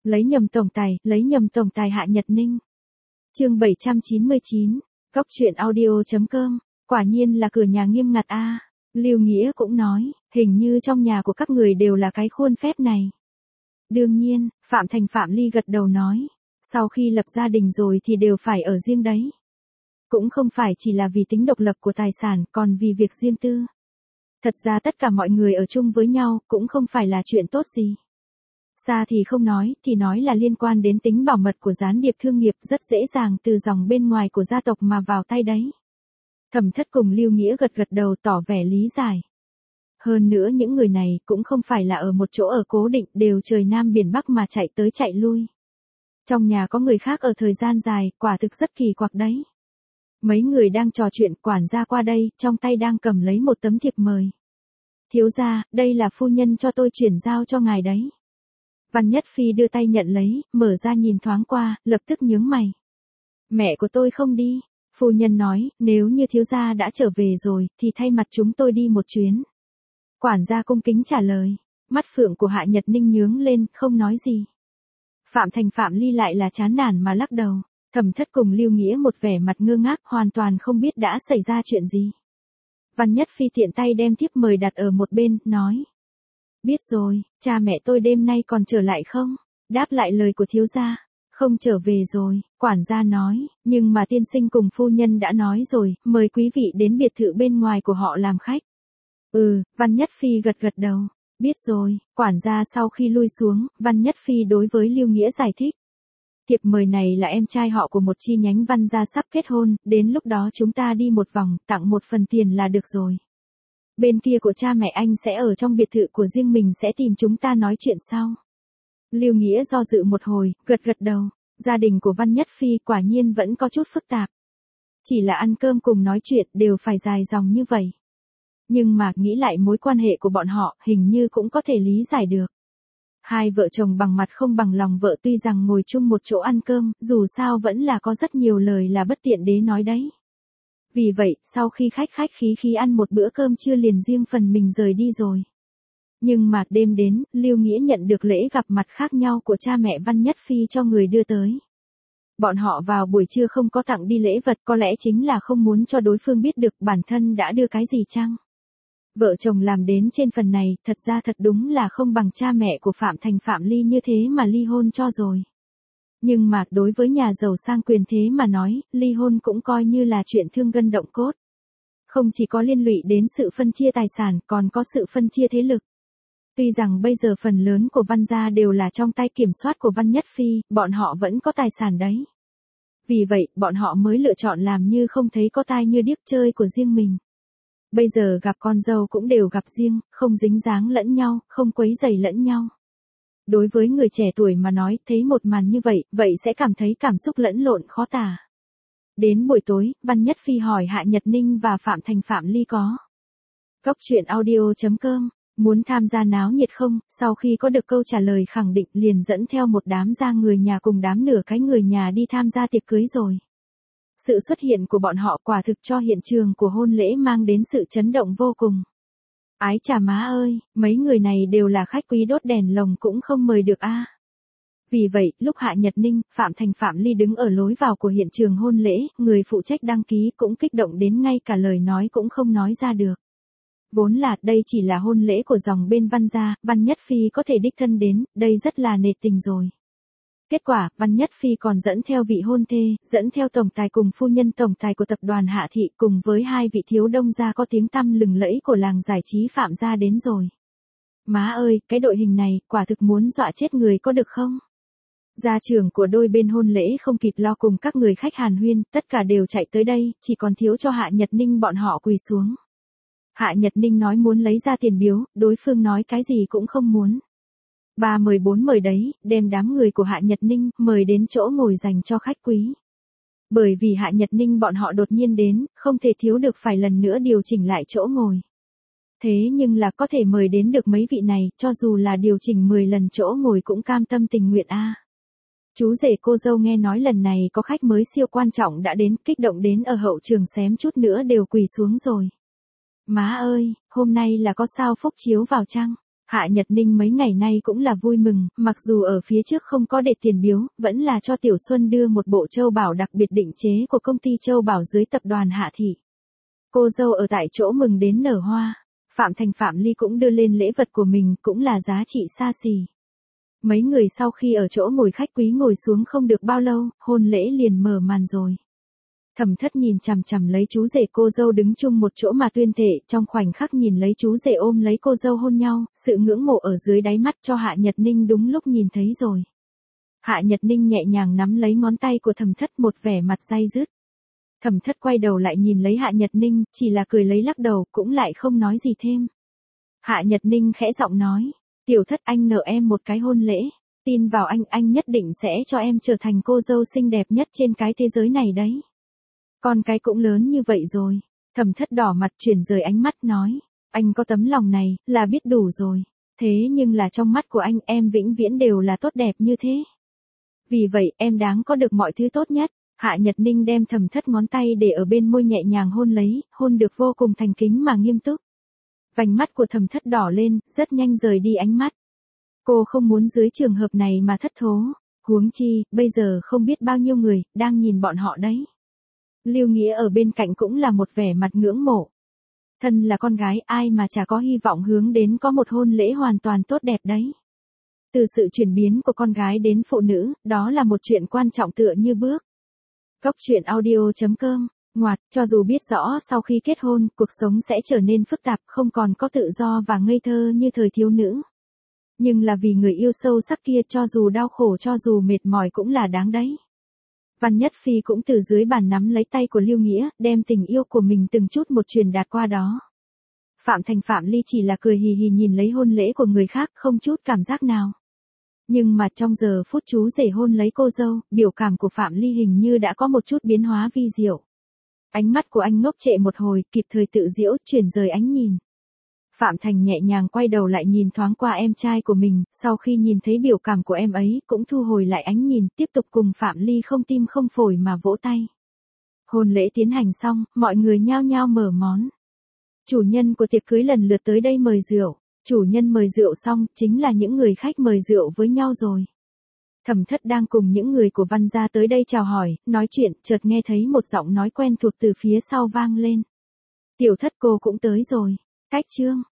lấy nhầm tổng tài Hạ Nhật Ninh. Chương 799, Cóc truyện audio.com, quả nhiên là cửa nhà nghiêm ngặt a. Lưu Nghĩa cũng nói, hình như trong nhà của các người đều là cái khuôn phép này. Đương nhiên, Phạm Thành Phạm Ly gật đầu nói, sau khi lập gia đình rồi thì đều phải ở riêng đấy. Cũng không phải chỉ là vì tính độc lập của tài sản, còn vì việc riêng tư. Thật ra tất cả mọi người ở chung với nhau cũng không phải là chuyện tốt gì. Xa thì không nói, thì nói là liên quan đến tính bảo mật của gián điệp thương nghiệp, rất dễ dàng từ dòng bên ngoài của gia tộc mà vào tay đấy. Thẩm Thất cùng Lưu Nghĩa gật gật đầu tỏ vẻ lý giải. Hơn nữa những người này cũng không phải là ở một chỗ ở cố định, đều trời Nam biển Bắc mà chạy tới chạy lui. Trong nhà có người khác ở thời gian dài, quả thực rất kỳ quặc đấy. Mấy người đang trò chuyện, quản gia qua đây, trong tay đang cầm lấy một tấm thiệp mời. Thiếu gia, đây là phu nhân cho tôi chuyển giao cho ngài đấy. Văn Nhất Phi đưa tay nhận lấy, mở ra nhìn thoáng qua, lập tức nhướng mày. Mẹ của tôi không đi. Phu nhân nói, nếu như thiếu gia đã trở về rồi, thì thay mặt chúng tôi đi một chuyến. Quản gia cung kính trả lời. Mắt phượng của Hạ Nhật Ninh nhướng lên, không nói gì. Phạm Thành Phạm Ly lại là chán nản mà lắc đầu. Thẩm Thất cùng Lưu Nghĩa một vẻ mặt ngơ ngác, hoàn toàn không biết đã xảy ra chuyện gì. Văn Nhất Phi tiện tay đem thiếp mời đặt ở một bên, nói. Biết rồi, cha mẹ tôi đêm nay còn trở lại không? Đáp lại lời của thiếu gia. Không trở về rồi, quản gia nói, nhưng mà tiên sinh cùng phu nhân đã nói rồi, mời quý vị đến biệt thự bên ngoài của họ làm khách. Văn Nhất Phi gật gật đầu. Biết rồi, quản gia sau khi lui xuống, Văn Nhất Phi đối với Lưu Nghĩa giải thích. Thiệp mời này là em trai họ của một chi nhánh Văn gia sắp kết hôn, đến lúc đó chúng ta đi một vòng, tặng một phần tiền là được rồi. Bên kia của cha mẹ anh sẽ ở trong biệt thự của riêng mình, sẽ tìm chúng ta nói chuyện sau. Lưu Nghĩa do dự một hồi, gật gật đầu. Gia đình của Văn Nhất Phi quả nhiên vẫn có chút phức tạp. Chỉ là ăn cơm cùng nói chuyện đều phải dài dòng như vậy. Nhưng mà nghĩ lại mối quan hệ của bọn họ, hình như cũng có thể lý giải được. Hai vợ chồng bằng mặt không bằng lòng vợ, tuy rằng ngồi chung một chỗ ăn cơm, dù sao vẫn là có rất nhiều lời là bất tiện đế nói đấy. Vì vậy, sau khi khách khí ăn một bữa cơm trưa liền riêng phần mình rời đi rồi. Nhưng mà đêm đến, Lưu Nghĩa nhận được lễ gặp mặt khác nhau của cha mẹ Văn Nhất Phi cho người đưa tới. Bọn họ vào buổi trưa không có tặng đi lễ vật, có lẽ chính là không muốn cho đối phương biết được bản thân đã đưa cái gì chăng. Vợ chồng làm đến trên phần này, thật ra thật đúng là không bằng cha mẹ của Phạm Thành Phạm Ly như thế mà ly hôn cho rồi. Nhưng mà đối với nhà giàu sang quyền thế mà nói, ly hôn cũng coi như là chuyện thương gân động cốt. Không chỉ có liên lụy đến sự phân chia tài sản, còn có sự phân chia thế lực. Tuy rằng bây giờ phần lớn của Văn gia đều là trong tay kiểm soát của Văn Nhất Phi, bọn họ vẫn có tài sản đấy. Vì vậy, bọn họ mới lựa chọn làm như không thấy có tai như điếc chơi của riêng mình. Bây giờ gặp con dâu cũng đều gặp riêng, không dính dáng lẫn nhau, không quấy rầy lẫn nhau. Đối với người trẻ tuổi mà nói, thấy một màn như vậy sẽ cảm thấy cảm xúc lẫn lộn khó tả. Đến buổi tối, Văn Nhất Phi hỏi Hạ Nhật Ninh và Phạm Thành Phạm Ly có. Cóc truyện audio.com, muốn tham gia náo nhiệt không? Sau khi có được câu trả lời khẳng định liền dẫn theo một đám gia người nhà cùng đám nửa cái người nhà đi tham gia tiệc cưới rồi. Sự xuất hiện của bọn họ quả thực cho hiện trường của hôn lễ mang đến sự chấn động vô cùng. Ái chà má ơi, mấy người này đều là khách quý đốt đèn lồng cũng không mời được a. Vì vậy, lúc Hạ Nhật Ninh, Phạm Thành Phạm Ly đứng ở lối vào của hiện trường hôn lễ, người phụ trách đăng ký cũng kích động đến ngay cả lời nói cũng không nói ra được. Vốn là đây chỉ là hôn lễ của dòng bên Văn gia, Văn Nhất Phi có thể đích thân đến, đây rất là nể tình rồi. Kết quả, Văn Nhất Phi còn dẫn theo vị hôn thê, dẫn theo tổng tài cùng phu nhân tổng tài của tập đoàn Hạ Thị cùng với hai vị thiếu đông gia có tiếng tăm lừng lẫy của làng giải trí Phạm gia đến rồi. Má ơi, cái đội hình này, quả thực muốn dọa chết người có được không? Gia trưởng của đôi bên hôn lễ không kịp lo cùng các người khách hàn huyên, tất cả đều chạy tới đây, chỉ còn thiếu cho Hạ Nhật Ninh bọn họ quỳ xuống. Hạ Nhật Ninh nói muốn lấy ra tiền biếu, đối phương nói cái gì cũng không muốn. 3 mời 4 mời đấy, đem đám người của Hạ Nhật Ninh mời đến chỗ ngồi dành cho khách quý. Bởi vì Hạ Nhật Ninh bọn họ đột nhiên đến, không thể thiếu được phải lần nữa điều chỉnh lại chỗ ngồi. Thế nhưng là có thể mời đến được mấy vị này, cho dù là điều chỉnh 10 lần chỗ ngồi cũng cam tâm tình nguyện a. Chú rể cô dâu nghe nói lần này có khách mới siêu quan trọng đã đến, kích động đến ở hậu trường xém chút nữa đều quỳ xuống rồi. Má ơi, hôm nay là có sao phúc chiếu vào chăng? Hạ Nhật Ninh mấy ngày nay cũng là vui mừng, mặc dù ở phía trước không có để tiền biếu, vẫn là cho Tiểu Xuân đưa một bộ châu bảo đặc biệt định chế của công ty châu bảo dưới tập đoàn Hạ Thị. Cô dâu ở tại chỗ mừng đến nở hoa. Phạm Thành Phạm Ly cũng đưa lên lễ vật của mình, cũng là giá trị xa xỉ. Mấy người sau khi ở chỗ ngồi khách quý ngồi xuống không được bao lâu, hôn lễ liền mở màn rồi. Thẩm Thất nhìn chằm chằm lấy chú rể cô dâu đứng chung một chỗ mà tuyên thệ, trong khoảnh khắc nhìn lấy chú rể ôm lấy cô dâu hôn nhau, sự ngưỡng mộ ở dưới đáy mắt cho Hạ Nhật Ninh đúng lúc nhìn thấy rồi. Hạ Nhật Ninh nhẹ nhàng nắm lấy ngón tay của Thẩm Thất, một vẻ mặt day dứt. Thẩm Thất quay đầu lại nhìn lấy Hạ Nhật Ninh, chỉ là cười lấy lắc đầu, cũng lại không nói gì thêm. Hạ Nhật Ninh khẽ giọng nói, Tiểu Thất, anh nợ em một cái hôn lễ, tin vào anh nhất định sẽ cho em trở thành cô dâu xinh đẹp nhất trên cái thế giới này đấy. Con cái cũng lớn như vậy rồi. Thẩm Thất đỏ mặt chuyển rời ánh mắt nói, anh có tấm lòng này, là biết đủ rồi. Thế nhưng là trong mắt của anh em vĩnh viễn đều là tốt đẹp như thế. Vì vậy em đáng có được mọi thứ tốt nhất. Hạ Nhật Ninh đem Thẩm Thất ngón tay để ở bên môi nhẹ nhàng hôn lấy, hôn được vô cùng thành kính mà nghiêm túc. Vành mắt của Thẩm Thất đỏ lên, rất nhanh rời đi ánh mắt. Cô không muốn dưới trường hợp này mà thất thố. Huống chi, bây giờ không biết bao nhiêu người, đang nhìn bọn họ đấy. Lưu Nghĩa ở bên cạnh cũng là một vẻ mặt ngưỡng mộ. Thân là con gái, ai mà chả có hy vọng hướng đến có một hôn lễ hoàn toàn tốt đẹp đấy. Từ sự chuyển biến của con gái đến phụ nữ, đó là một chuyện quan trọng tựa như bước. Góc truyện audio.com, ngoặt, cho dù biết rõ sau khi kết hôn, cuộc sống sẽ trở nên phức tạp, không còn có tự do và ngây thơ như thời thiếu nữ. Nhưng là vì người yêu sâu sắc kia, cho dù đau khổ, cho dù mệt mỏi cũng là đáng đấy. Văn Nhất Phi cũng từ dưới bàn nắm lấy tay của Lưu Nghĩa, đem tình yêu của mình từng chút một truyền đạt qua đó. Phạm Thành Phạm Ly chỉ là cười hì hì nhìn lấy hôn lễ của người khác, không chút cảm giác nào. Nhưng mà trong giờ phút chú rể hôn lấy cô dâu, biểu cảm của Phạm Ly hình như đã có một chút biến hóa vi diệu. Ánh mắt của anh ngốc trệ một hồi, kịp thời tự giễu, chuyển rời ánh nhìn. Phạm Thành nhẹ nhàng quay đầu lại nhìn thoáng qua em trai của mình, sau khi nhìn thấy biểu cảm của em ấy, cũng thu hồi lại ánh nhìn, tiếp tục cùng Phạm Ly không tim không phổi mà vỗ tay. Hôn lễ tiến hành xong, mọi người nhao nhao mở món. Chủ nhân của tiệc cưới lần lượt tới đây mời rượu. Chủ nhân mời rượu xong, chính là những người khách mời rượu với nhau rồi. Thẩm Thất đang cùng những người của Văn gia tới đây chào hỏi, nói chuyện, chợt nghe thấy một giọng nói quen thuộc từ phía sau vang lên. Tiểu Thất, cô cũng tới rồi. Cách chương